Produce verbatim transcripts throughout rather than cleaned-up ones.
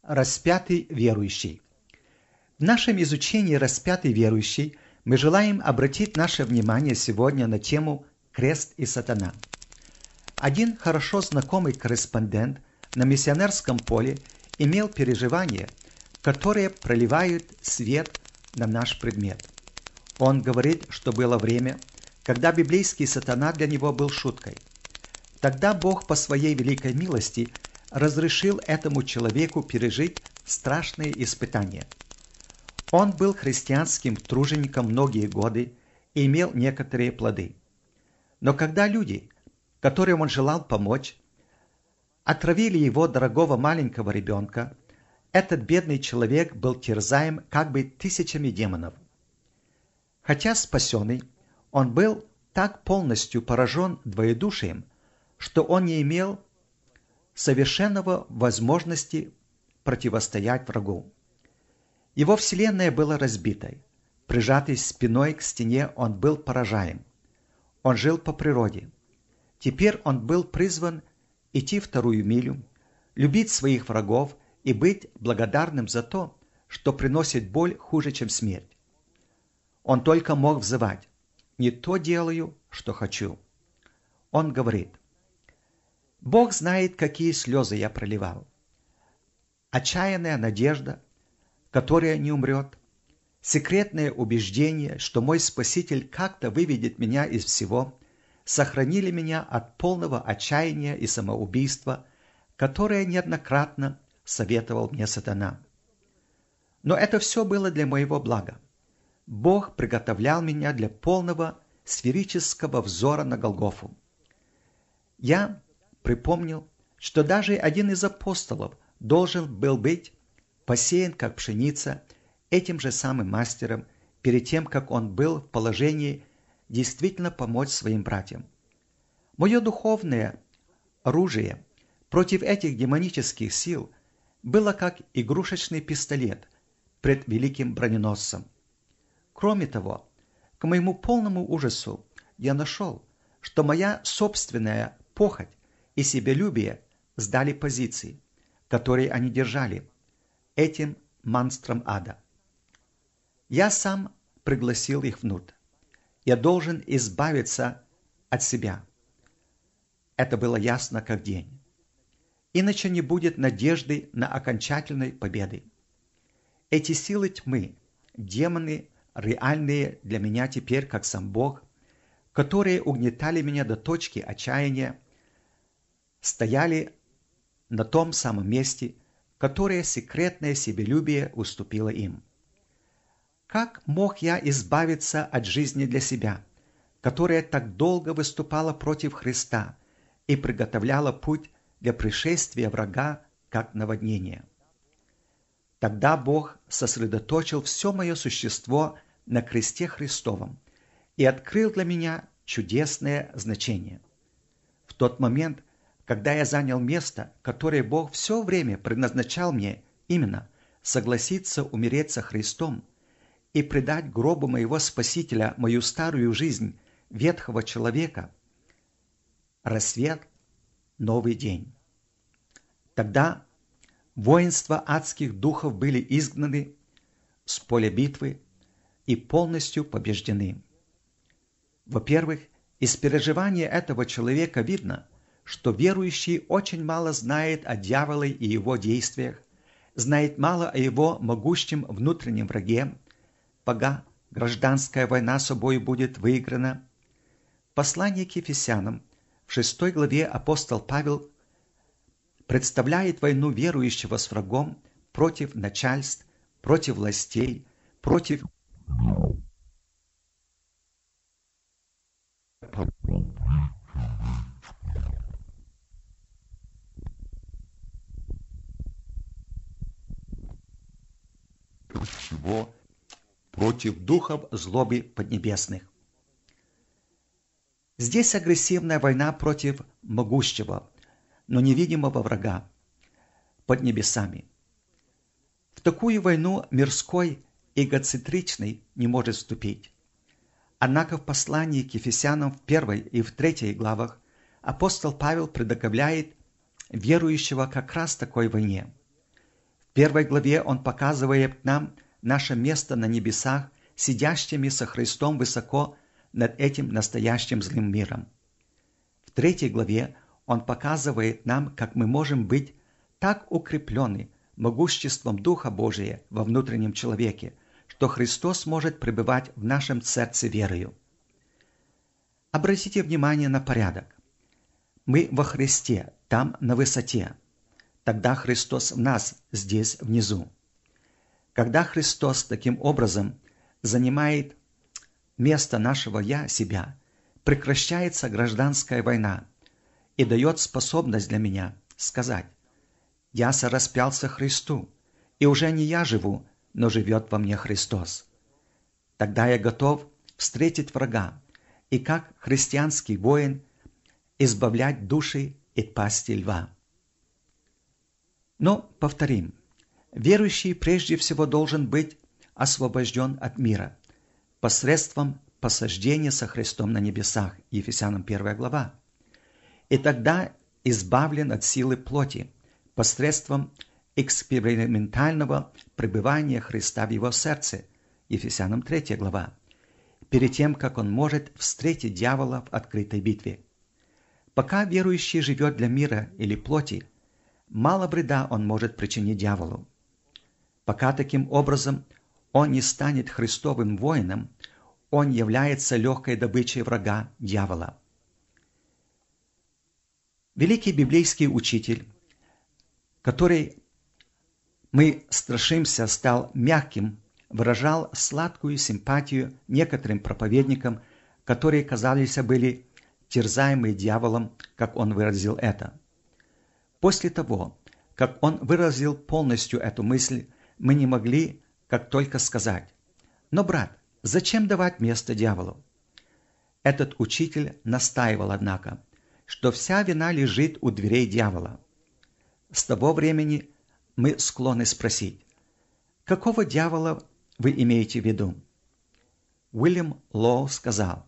Распятый верующий. В нашем изучении «Распятый верующий» мы желаем обратить наше внимание сегодня на тему «Крест и сатана». Один хорошо знакомый корреспондент на миссионерском поле имел переживания, которые проливают свет на наш предмет. Он говорит, что было время, когда библейский сатана для него был шуткой. Тогда Бог по своей великой милости разрешил этому человеку пережить страшные испытания. Он был христианским тружеником многие годы и имел некоторые плоды. Но когда люди, которым он желал помочь, отравили его дорогого маленького ребенка, этот бедный человек был терзаем как бы тысячами демонов. Хотя спасенный, он был так полностью поражен двоедушием, что он не имел совершенного возможности противостоять врагу. Его вселенная была разбитой. Прижатый спиной к стене, он был поражаем. Он жил по природе. Теперь он был призван идти вторую милю, любить своих врагов и быть благодарным за то, что приносит боль хуже, чем смерть. Он только мог взывать: «Не то делаю, что хочу». Он говорит: «Бог знает, какие слезы я проливал. Отчаянная надежда, которая не умрет, секретное убеждение, что мой Спаситель как-то выведет меня из всего, сохранили меня от полного отчаяния и самоубийства, которое неоднократно советовал мне сатана. Но это все было для моего блага. Бог приготовлял меня для полного сферического взора на Голгофу. Я припомнил, что даже один из апостолов должен был быть посеян как пшеница этим же самым мастером перед тем, как он был в положении действительно помочь своим братьям. Мое духовное оружие против этих демонических сил было как игрушечный пистолет пред великим броненосцем. Кроме того, к моему полному ужасу я нашел, что моя собственная похоть и себялюбие сдали позиции, которые они держали, этим монстрам ада. Я сам пригласил их внутрь. Я должен избавиться от себя. Это было ясно как день. Иначе не будет надежды на окончательной победы. Эти силы тьмы, демоны, реальные для меня теперь, как сам Бог, которые угнетали меня до точки отчаяния, стояли на том самом месте, которое секретное себялюбие уступило им. Как мог я избавиться от жизни для себя, которая так долго выступала против Христа и приготовляла путь для пришествия врага, как наводнение? Тогда Бог сосредоточил все мое существо на кресте Христовом и открыл для меня чудесное значение. В тот момент, когда я занял место, которое Бог все время предназначал мне, именно согласиться умереть со Христом и предать гробу моего Спасителя мою старую жизнь ветхого человека, рассвет, новый день. Тогда воинства адских духов были изгнаны с поля битвы и полностью побеждены. Во-первых, из переживания этого человека видно, что верующий очень мало знает о дьяволе и его действиях, знает мало о его могущем внутреннем враге, пока гражданская война собой будет выиграна. В послании к Ефесянам в шестой главе апостол Павел представляет войну верующего с врагом против начальств, против властей, против всего, против духов злобы поднебесных. Здесь агрессивная война против могущего, но невидимого врага под небесами. В такую войну мирской, эгоцентричный не может вступить. Однако в послании к Ефесянам в первой и в третьей главах апостол Павел предоставляет верующего как раз такой войне. В В первой главе он показывает нам наше место на небесах, сидящими со Христом высоко над этим настоящим злым миром. В третьей главе он показывает нам, как мы можем быть так укреплены могуществом Духа Божия во внутреннем человеке, что Христос может пребывать в нашем сердце верою. Обратите внимание на порядок. Мы во Христе, там на высоте. Тогда Христос в нас, здесь внизу. Когда Христос таким образом занимает место нашего «я», себя, прекращается гражданская война и дает способность для меня сказать: «Я сораспялся Христу, и уже не я живу, но живет во мне Христос». Тогда я готов встретить врага и, как христианский воин, избавлять души от пасти льва. Но, повторим, верующий прежде всего должен быть освобожден от мира посредством посаждения со Христом на небесах, Ефесянам первая глава, и тогда избавлен от силы плоти посредством экспериментального пребывания Христа в его сердце, Ефесянам третья глава, перед тем, как он может встретить дьявола в открытой битве. Пока верующий живет для мира или плоти, мало вреда он может причинить дьяволу. Пока таким образом он не станет Христовым воином, он является легкой добычей врага дьявола. Великий библейский учитель, который мы страшимся, стал мягким, выражал сладкую симпатию некоторым проповедникам, которые, казались, были терзаемы дьяволом, как он выразил это. После того, как он выразил полностью эту мысль, мы не могли как только сказать: «Но, брат, зачем давать место дьяволу?» Этот учитель настаивал, однако, что вся вина лежит у дверей дьявола. С того времени мы склонны спросить: какого дьявола вы имеете в виду? Уильям Лоу сказал: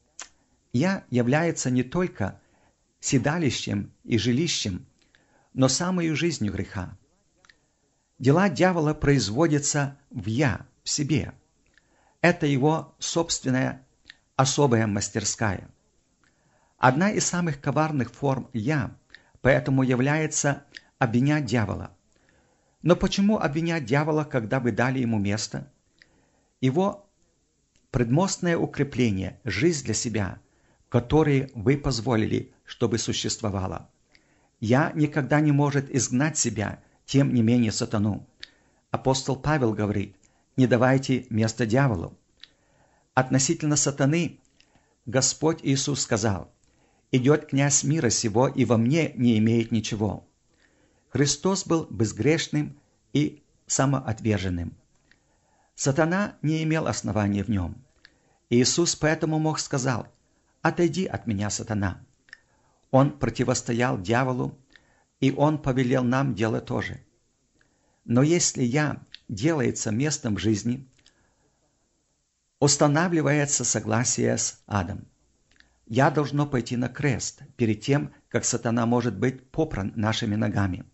«Я является не только седалищем и жилищем, но самою жизнью греха. Дела дьявола производятся в «я», в себе. Это его собственная особая мастерская. Одна из самых коварных форм «я» поэтому является обвинять дьявола. Но почему обвинять дьявола, когда вы дали ему место? Его предмостное укрепление, жизнь для себя, которые вы позволили, чтобы существовало. «Я» никогда не может изгнать себя, тем не менее сатану. Апостол Павел говорит: «Не давайте место дьяволу». Относительно сатаны Господь Иисус сказал: «Идет князь мира сего, и во мне не имеет ничего». Христос был безгрешным и самоотверженным. Сатана не имел основания в нем. Иисус поэтому мог сказать: «Отойди от меня, сатана». Он противостоял дьяволу, и он повелел нам делать то же. Но если «я» делается местом в жизни, устанавливается согласие с адом. «Я» должно пойти на крест перед тем, как сатана может быть попран нашими ногами.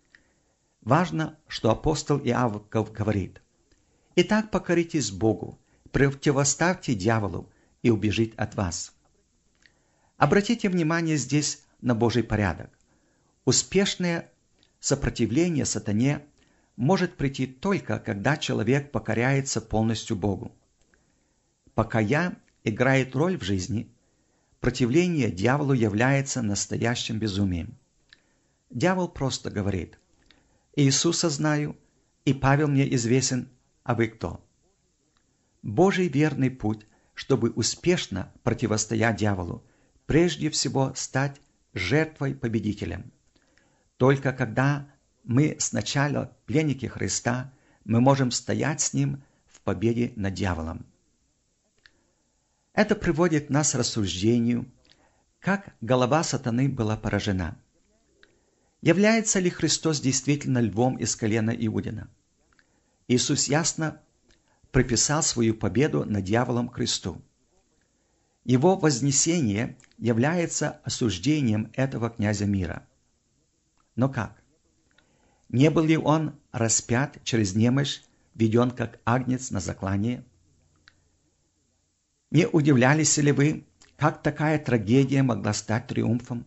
Важно, что апостол Иаков говорит: «Итак, покоритесь Богу, противоставьте дьяволу, и убежит от вас». Обратите внимание здесь на Божий порядок. Успешное сопротивление сатане может прийти только, когда человек покоряется полностью Богу. Пока «я» играет роль в жизни, противление дьяволу является настоящим безумием. Дьявол просто говорит: «Иисуса знаю, и Павел мне известен, а вы кто?» Божий верный путь, чтобы успешно противостоять дьяволу, прежде всего стать жертвой-победителем. Только когда мы сначала пленники Христа, мы можем стоять с Ним в победе над дьяволом. Это приводит нас к рассуждению, как голова сатаны была поражена. Является ли Христос действительно львом из колена Иудина? Иисус ясно приписал свою победу над дьяволом кресту. Его вознесение является осуждением этого князя мира. Но как? Не был ли он распят через немощь, веден как агнец на заклание? Не удивлялись ли вы, как такая трагедия могла стать триумфом?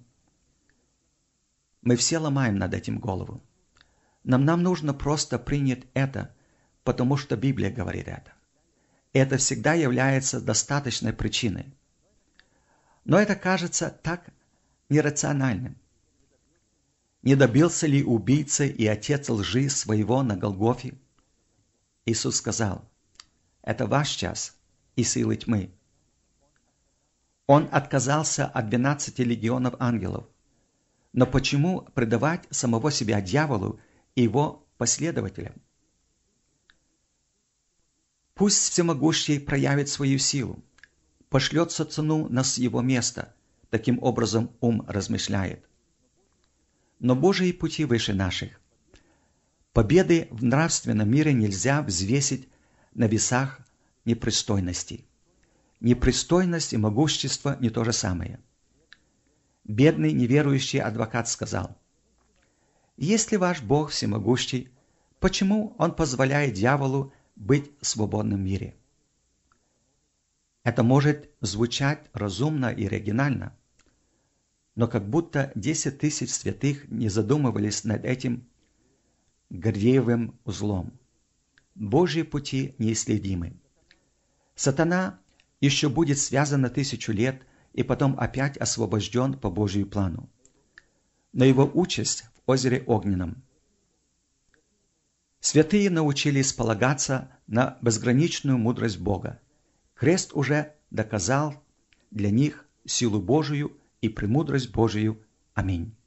Мы все ломаем над этим голову. Нам, нам нужно просто принять это, потому что Библия говорит это. Это всегда является достаточной причиной. Но это кажется так нерациональным. Не добился ли убийца и отец лжи своего на Голгофе? Иисус сказал: «Это ваш час и силы тьмы». Он отказался от двенадцати легионов ангелов. Но почему предавать самого себя дьяволу и его последователям? Пусть всемогущий проявит свою силу, пошлет сатану на его место, таким образом ум размышляет. Но Божьи пути выше наших. Победы в нравственном мире нельзя взвесить на весах непристойности. Непристойность и могущество не то же самое. Бедный неверующий адвокат сказал: «Если ваш Бог всемогущий, почему Он позволяет дьяволу быть в свободном мире?» Это может звучать разумно и оригинально, но как будто десять тысяч святых не задумывались над этим гордеевым узлом. Божьи пути неисследимы. Сатана еще будет связан на тысячу лет и потом опять освобожден по Божьему плану. Но его участь в озере Огненном. Святые научились полагаться на безграничную мудрость Бога. Крест уже доказал для них силу Божию и премудрость Божию. Аминь.